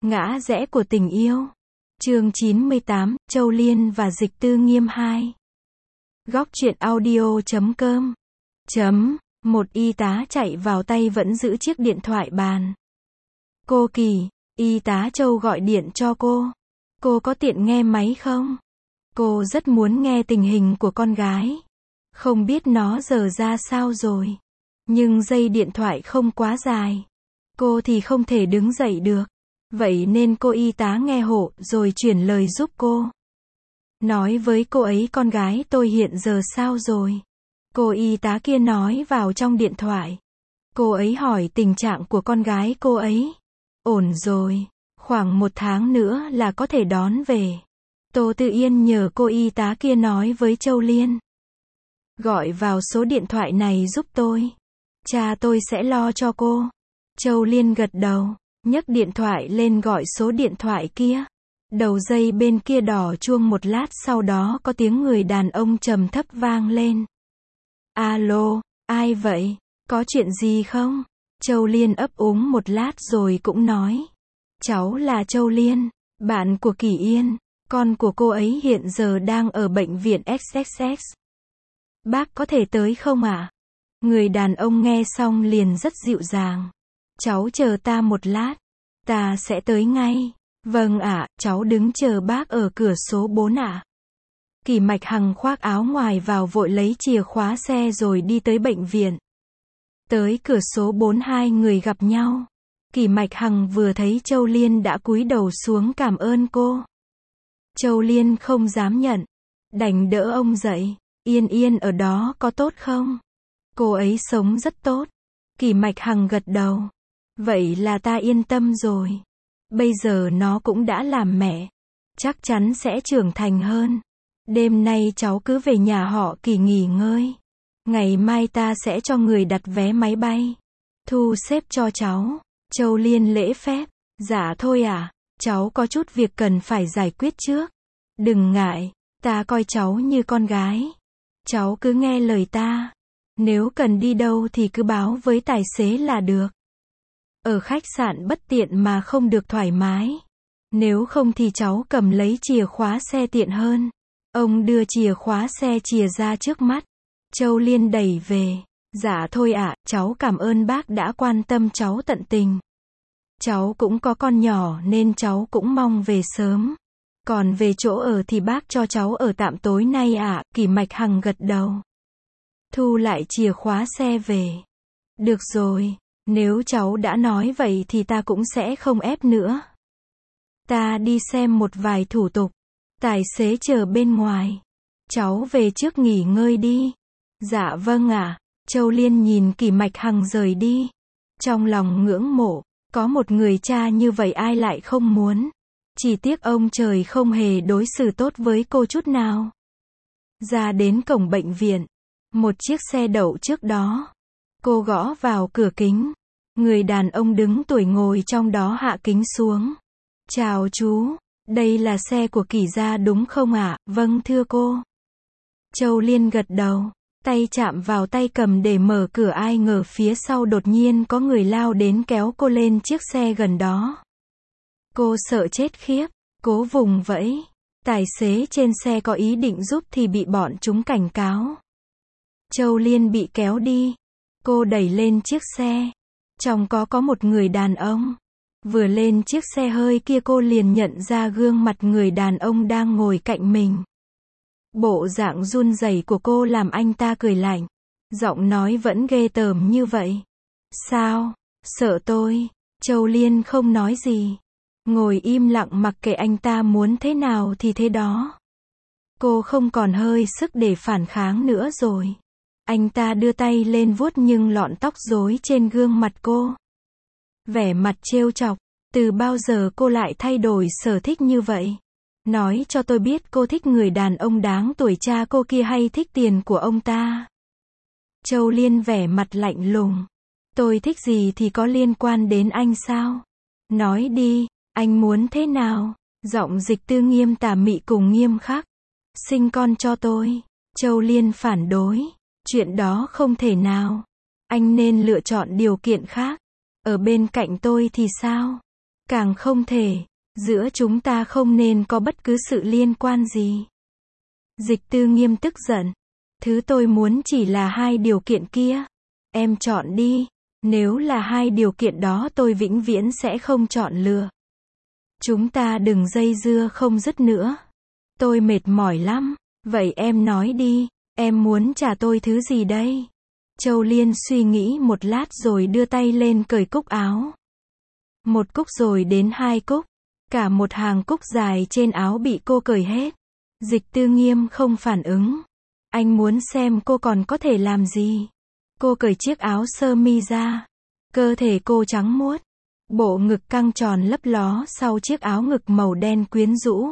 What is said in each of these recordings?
Ngã rẽ của tình yêu. Chương 98, Châu Liên và Dịch Tư Nghiêm 2. Góc truyện audio.com. Một y tá chạy vào tay vẫn giữ chiếc điện thoại bàn. Cô Kỳ, y tá Châu gọi điện cho cô. Cô có tiện nghe máy không? Cô rất muốn nghe tình hình của con gái. Không biết nó giờ ra sao rồi. Nhưng dây điện thoại không quá dài. Cô thì không thể đứng dậy được. Vậy nên cô y tá nghe hộ rồi chuyển lời giúp cô. Nói với cô ấy con gái tôi hiện giờ sao rồi? Cô y tá kia nói vào trong điện thoại. Cô ấy hỏi tình trạng của con gái cô ấy. Ổn rồi, khoảng 1 tháng nữa là có thể đón về. Tô Tư Yên nhờ cô y tá kia nói với Châu Liên. Gọi vào số điện thoại này giúp tôi. Cha tôi sẽ lo cho cô. Châu Liên gật đầu, nhấc điện thoại lên gọi số điện thoại kia. Đầu dây bên kia đỏ chuông một lát sau đó có tiếng người đàn ông trầm thấp vang lên. Alo, ai vậy? Có chuyện gì không? Châu Liên ấp úng một lát rồi cũng nói. Cháu là Châu Liên, bạn của Kỳ Yên. Con của cô ấy hiện giờ đang ở bệnh viện XXX. Bác có thể tới không ạ? Người đàn ông nghe xong liền rất dịu dàng. Cháu chờ ta một lát. Ta sẽ tới ngay. Vâng ạ, cháu đứng chờ bác ở cửa số 4 ạ. Kỳ Mạch Hằng khoác áo ngoài vào vội lấy chìa khóa xe rồi đi tới bệnh viện. Tới cửa số 4 hai người gặp nhau. Kỳ Mạch Hằng vừa thấy Châu Liên đã cúi đầu xuống cảm ơn cô. Châu Liên không dám nhận. Đành đỡ ông dậy. Yên Yên ở đó có tốt không? Cô ấy sống rất tốt. Kỳ Mạch Hằng gật đầu. Vậy là ta yên tâm rồi. Bây giờ nó cũng đã làm mẹ. Chắc chắn sẽ trưởng thành hơn. Đêm nay cháu cứ về nhà họ Kỳ nghỉ ngơi. Ngày mai ta sẽ cho người đặt vé máy bay. Thu xếp cho cháu. Châu Liên lễ phép. Dạ thôi à, cháu có chút việc cần phải giải quyết trước. Đừng ngại, ta coi cháu như con gái. Cháu cứ nghe lời ta. Nếu cần đi đâu thì cứ báo với tài xế là được. Ở khách sạn bất tiện mà không được thoải mái. Nếu không thì cháu cầm lấy chìa khóa xe tiện hơn. Ông đưa chìa khóa xe chìa ra trước mắt. Châu Liên đẩy về. Dạ thôi ạ, cháu cảm ơn bác đã quan tâm cháu tận tình. Cháu cũng có con nhỏ nên cháu cũng mong về sớm. Còn về chỗ ở thì bác cho cháu ở tạm tối nay ạ. Kỳ Mạch Hằng gật đầu. Thu lại chìa khóa xe về. Được rồi, nếu cháu đã nói vậy thì ta cũng sẽ không ép nữa. Ta đi xem một vài thủ tục. Tài xế chờ bên ngoài. Cháu về trước nghỉ ngơi đi. Dạ vâng ạ. Châu Liên nhìn Kỳ Mạch Hằng rời đi. Trong lòng ngưỡng mộ. Có một người cha như vậy ai lại không muốn. Chỉ tiếc ông trời không hề đối xử tốt với cô chút nào. Ra đến cổng bệnh viện. Một chiếc xe đậu trước đó. Cô gõ vào cửa kính. Người đàn ông đứng tuổi ngồi trong đó hạ kính xuống. Chào chú, đây là xe của Kỳ gia đúng không ạ? Vâng thưa cô. Châu Liên gật đầu, tay chạm vào tay cầm để mở cửa ai ngờ phía sau đột nhiên có người lao đến kéo cô lên chiếc xe gần đó. Cô sợ chết khiếp, cố vùng vẫy. Tài xế trên xe có ý định giúp thì bị bọn chúng cảnh cáo. Châu Liên bị kéo đi. Cô đẩy lên chiếc xe. Trong có một người đàn ông. Vừa lên chiếc xe hơi kia cô liền nhận ra gương mặt người đàn ông đang ngồi cạnh mình. Bộ dạng run rẩy của cô làm anh ta cười lạnh. Giọng nói vẫn ghê tởm như vậy. Sao? Sợ tôi? Châu Liên không nói gì. Ngồi im lặng mặc kệ anh ta muốn thế nào thì thế đó. Cô không còn hơi sức để phản kháng nữa rồi. Anh ta đưa tay lên vuốt nhưng lọn tóc rối trên gương mặt cô. Vẻ mặt trêu chọc. Từ bao giờ cô lại thay đổi sở thích như vậy? Nói cho tôi biết cô thích người đàn ông đáng tuổi cha cô kia hay thích tiền của ông ta? Châu Liên vẻ mặt lạnh lùng. Tôi thích gì thì có liên quan đến anh sao? Nói đi, anh muốn thế nào? Giọng Dịch Tư Nghiêm tà mị cùng nghiêm khắc. Sinh con cho tôi. Châu Liên phản đối. Chuyện đó không thể nào. Anh nên lựa chọn điều kiện khác. Ở bên cạnh tôi thì sao? Càng không thể. Giữa chúng ta không nên có bất cứ sự liên quan gì. Dịch Tư Nghiêm tức giận. Thứ tôi muốn chỉ là 2 điều kiện kia. Em chọn đi. Nếu là 2 điều kiện đó tôi vĩnh viễn sẽ không chọn lựa. Chúng ta đừng dây dưa không dứt nữa. Tôi mệt mỏi lắm. Vậy em nói đi, em muốn trả tôi thứ gì đây? Châu Liên suy nghĩ một lát rồi đưa tay lên cởi cúc áo. 1 cúc rồi đến 2 cúc. Cả một hàng cúc dài trên áo bị cô cởi hết. Dịch Tư Nghiêm không phản ứng. Anh muốn xem cô còn có thể làm gì. Cô cởi chiếc áo sơ mi ra. Cơ thể cô trắng muốt. Bộ ngực căng tròn lấp ló sau chiếc áo ngực màu đen quyến rũ.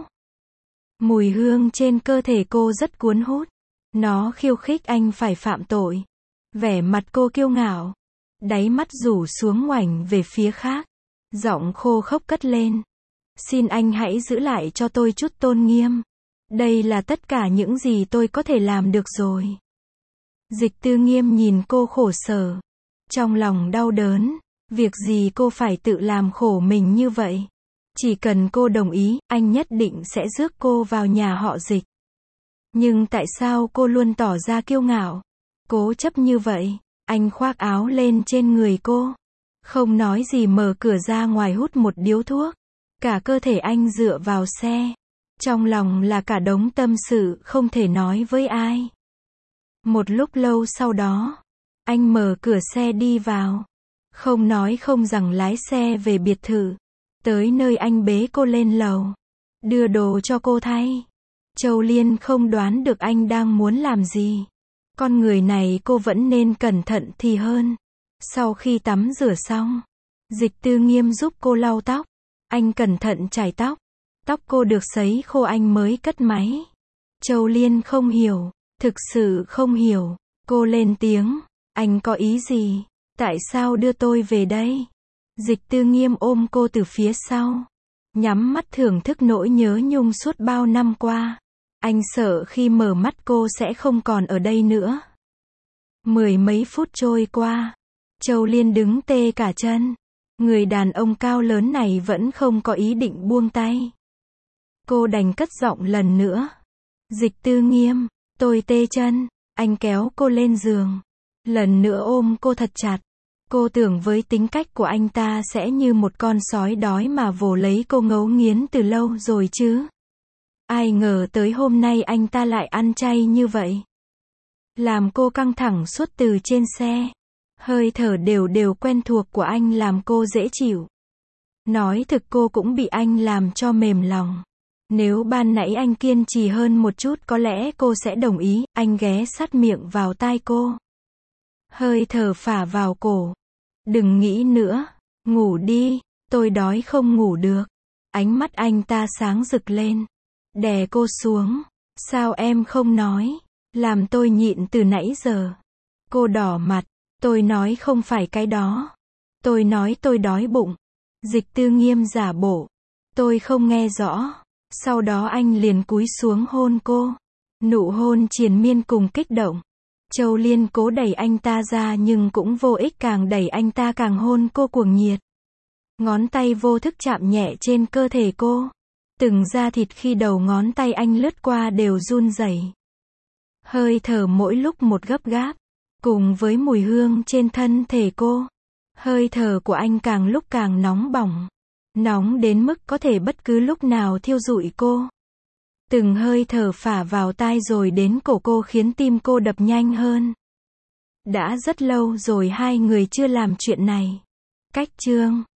Mùi hương trên cơ thể cô rất cuốn hút. Nó khiêu khích anh phải phạm tội. Vẻ mặt cô kiêu ngạo. Đáy mắt rủ xuống ngoảnh về phía khác. Giọng khô khốc cất lên. Xin anh hãy giữ lại cho tôi chút tôn nghiêm. Đây là tất cả những gì tôi có thể làm được rồi. Dịch Tư Nghiêm nhìn cô khổ sở. Trong lòng đau đớn. Việc gì cô phải tự làm khổ mình như vậy? Chỉ cần cô đồng ý, anh nhất định sẽ rước cô vào nhà họ Dịch. Nhưng tại sao cô luôn tỏ ra kiêu ngạo? Cố chấp như vậy. Anh khoác áo lên trên người cô. Không nói gì mở cửa ra ngoài hút một điếu thuốc. Cả cơ thể anh dựa vào xe. Trong lòng là cả đống tâm sự không thể nói với ai. Một lúc lâu sau đó, anh mở cửa xe đi vào. Không nói không rằng lái xe về biệt thự. Tới nơi anh bế cô lên lầu. Đưa đồ cho cô thay. Châu Liên không đoán được anh đang muốn làm gì. Con người này cô vẫn nên cẩn thận thì hơn. Sau khi tắm rửa xong, Dịch Tư Nghiêm giúp cô lau tóc. Anh cẩn thận chải tóc. Tóc cô được sấy khô anh mới cất máy. Châu Liên không hiểu. Thực sự không hiểu. Cô lên tiếng. Anh có ý gì? Tại sao đưa tôi về đây? Dịch Tư Nghiêm ôm cô từ phía sau. Nhắm mắt thưởng thức nỗi nhớ nhung suốt bao năm qua. Anh sợ khi mở mắt cô sẽ không còn ở đây nữa. 10 mấy phút trôi qua. Châu Liên đứng tê cả chân. Người đàn ông cao lớn này vẫn không có ý định buông tay. Cô đành cất giọng lần nữa. Dịch Tư Nghiêm, tôi tê chân. Anh kéo cô lên giường. Lần nữa ôm cô thật chặt. Cô tưởng với tính cách của anh ta sẽ như một con sói đói mà vồ lấy cô ngấu nghiến từ lâu rồi chứ. Ai ngờ tới hôm nay anh ta lại ăn chay như vậy. Làm cô căng thẳng suốt từ trên xe. Hơi thở đều đều quen thuộc của anh làm cô dễ chịu. Nói thực cô cũng bị anh làm cho mềm lòng. Nếu ban nãy anh kiên trì hơn một chút có lẽ cô sẽ đồng ý. Anh ghé sát miệng vào tai cô. Hơi thở phả vào cổ. Đừng nghĩ nữa. Ngủ đi. Tôi đói không ngủ được. Ánh mắt anh ta sáng rực lên. Đè cô xuống. Sao em không nói? Làm tôi nhịn từ nãy giờ. Cô đỏ mặt. Tôi nói không phải cái đó. Tôi nói tôi đói bụng. Dịch Tư Nghiêm giả bộ. Tôi không nghe rõ. Sau đó anh liền cúi xuống hôn cô. Nụ hôn triền miên cùng kích động. Châu Liên cố đẩy anh ta ra nhưng cũng vô ích, càng đẩy anh ta càng hôn cô cuồng nhiệt. Ngón tay vô thức chạm nhẹ trên cơ thể cô. Từng da thịt khi đầu ngón tay anh lướt qua đều run rẩy. Hơi thở mỗi lúc một gấp gáp. Cùng với mùi hương trên thân thể cô. Hơi thở của anh càng lúc càng nóng bỏng. Nóng đến mức có thể bất cứ lúc nào thiêu rụi cô. Từng hơi thở phả vào tai rồi đến cổ cô khiến tim cô đập nhanh hơn. Đã rất lâu rồi hai người chưa làm chuyện này. Cách chương